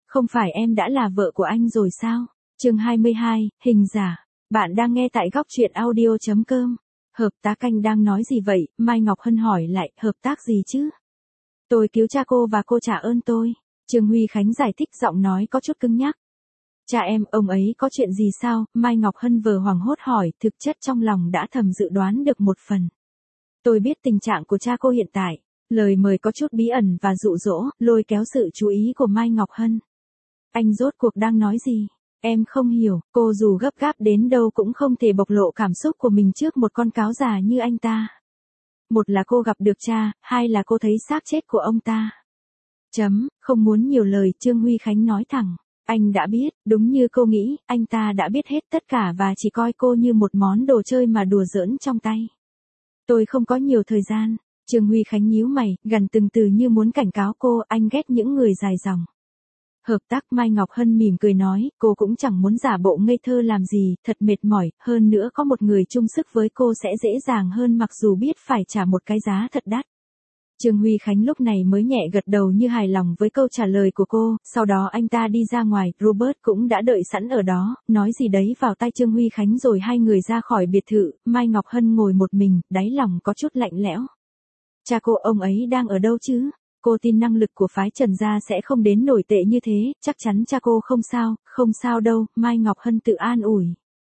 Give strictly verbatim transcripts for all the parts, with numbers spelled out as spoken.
Không phải em đã là vợ của anh rồi sao? Chương hai mươi hai, hình giả. Bạn đang nghe tại góc truyện audio chấm com. Hợp tác anh đang nói gì vậy? Mai Ngọc Hân hỏi lại, hợp tác gì chứ? Tôi cứu cha cô và cô trả ơn tôi. Trương Huy Khánh giải thích, giọng nói có chút cứng nhắc. Cha em, ông ấy có chuyện gì sao? Mai Ngọc Hân vừa hoảng hốt hỏi, thực chất trong lòng đã thầm dự đoán được một phần. Tôi biết tình trạng của cha cô hiện tại. Lời mời có chút bí ẩn và dụ dỗ, lôi kéo sự chú ý của Mai Ngọc Hân. Anh rốt cuộc đang nói gì? Em không hiểu, cô dù gấp gáp đến đâu cũng không thể bộc lộ cảm xúc của mình trước một con cáo già như anh ta. Một là cô gặp được cha, hai là cô thấy xác chết của ông ta. Chấm, không muốn nhiều lời, Trương Huy Khánh nói thẳng. Anh đã biết, đúng như cô nghĩ, anh ta đã biết hết tất cả và chỉ coi cô như một món đồ chơi mà đùa giỡn trong tay. Tôi không có nhiều thời gian. Trương Huy Khánh nhíu mày, gần từng từ như muốn cảnh cáo cô, anh ghét những người dài dòng. Hợp tác. Mai Ngọc Hân mỉm cười nói, cô cũng chẳng muốn giả bộ ngây thơ làm gì, thật mệt mỏi, hơn nữa có một người chung sức với cô sẽ dễ dàng hơn mặc dù biết phải trả một cái giá thật đắt. Trương Huy Khánh lúc này mới nhẹ gật đầu như hài lòng với câu trả lời của cô, sau đó anh ta đi ra ngoài, Robert cũng đã đợi sẵn ở đó, nói gì đấy vào tai Trương Huy Khánh rồi hai người ra khỏi biệt thự, Mai Ngọc Hân ngồi một mình, đáy lòng có chút lạnh lẽo. Cha cô, ông ấy đang ở đâu chứ? Cô tin năng lực của phái Trần gia sẽ không đến nổi tệ như thế, chắc chắn cha cô không sao, không sao đâu, Mai Ngọc Hân tự an ủi.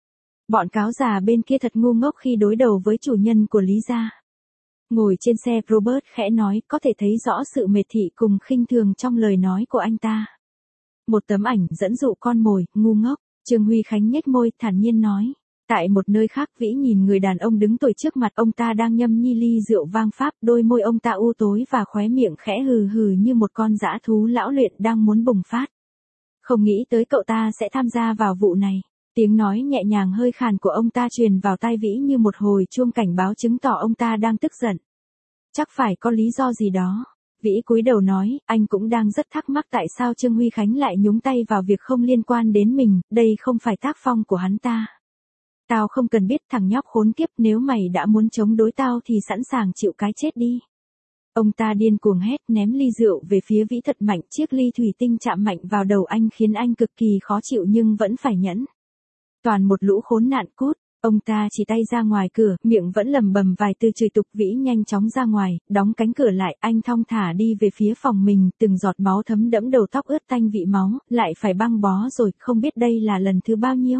Bọn cáo già bên kia thật ngu ngốc khi đối đầu với chủ nhân của Lý gia. Ngồi trên xe, Robert khẽ nói, có thể thấy rõ sự mệt thị cùng khinh thường trong lời nói của anh ta. Một tấm ảnh dẫn dụ con mồi, ngu ngốc, Trương Huy Khánh nhếch môi, thản nhiên nói. Tại một nơi khác, Vĩ nhìn người đàn ông đứng tuổi trước mặt, ông ta đang nhâm nhi ly rượu vang Pháp, đôi môi ông ta u tối và khóe miệng khẽ hừ hừ như một con dã thú lão luyện đang muốn bùng phát. Không nghĩ tới cậu ta sẽ tham gia vào vụ này. Tiếng nói nhẹ nhàng hơi khàn của ông ta truyền vào tai Vĩ như một hồi chuông cảnh báo chứng tỏ ông ta đang tức giận. Chắc phải có lý do gì đó. Vĩ cúi đầu nói, anh cũng đang rất thắc mắc tại sao Trương Huy Khánh lại nhúng tay vào việc không liên quan đến mình, đây không phải tác phong của hắn ta. Tao không cần biết, thằng nhóc khốn kiếp, nếu mày đã muốn chống đối tao thì sẵn sàng chịu cái chết đi. Ông ta điên cuồng hét, ném ly rượu về phía Vĩ thật mạnh, chiếc ly thủy tinh chạm mạnh vào đầu anh khiến anh cực kỳ khó chịu nhưng vẫn phải nhẫn. Toàn một lũ khốn nạn, cút. Ông ta chỉ tay ra ngoài cửa, miệng vẫn lầm bầm vài từ chửi tục. Vĩ nhanh chóng ra ngoài, đóng cánh cửa lại, anh thong thả đi về phía phòng mình, từng giọt máu thấm đẫm đầu tóc ướt tanh vị máu, lại phải băng bó rồi, không biết đây là lần thứ bao nhiêu.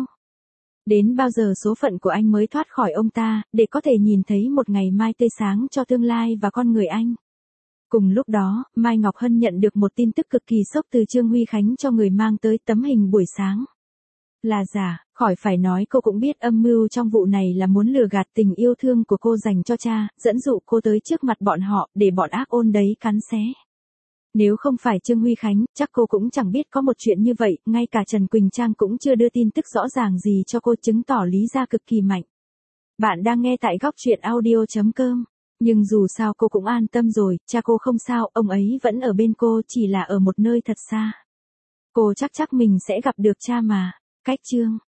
Đến bao giờ số phận của anh mới thoát khỏi ông ta, để có thể nhìn thấy một ngày mai tươi sáng cho tương lai và con người anh. Cùng lúc đó, Mai Ngọc Hân nhận được một tin tức cực kỳ sốc từ Trương Huy Khánh cho người mang tới tấm hình buổi sáng. Là giả, khỏi phải nói, cô cũng biết âm mưu trong vụ này là muốn lừa gạt tình yêu thương của cô dành cho cha, dẫn dụ cô tới trước mặt bọn họ, để bọn ác ôn đấy cắn xé. Nếu không phải Trương Huy Khánh, chắc cô cũng chẳng biết có một chuyện như vậy, ngay cả Trần Quỳnh Trang cũng chưa đưa tin tức rõ ràng gì cho cô, chứng tỏ Lý gia cực kỳ mạnh. Bạn đang nghe tại góc truyện audio chấm com. Nhưng dù sao cô cũng an tâm rồi, cha cô không sao, ông ấy vẫn ở bên cô, chỉ là ở một nơi thật xa. Cô chắc chắc mình sẽ gặp được cha mà. Cách chương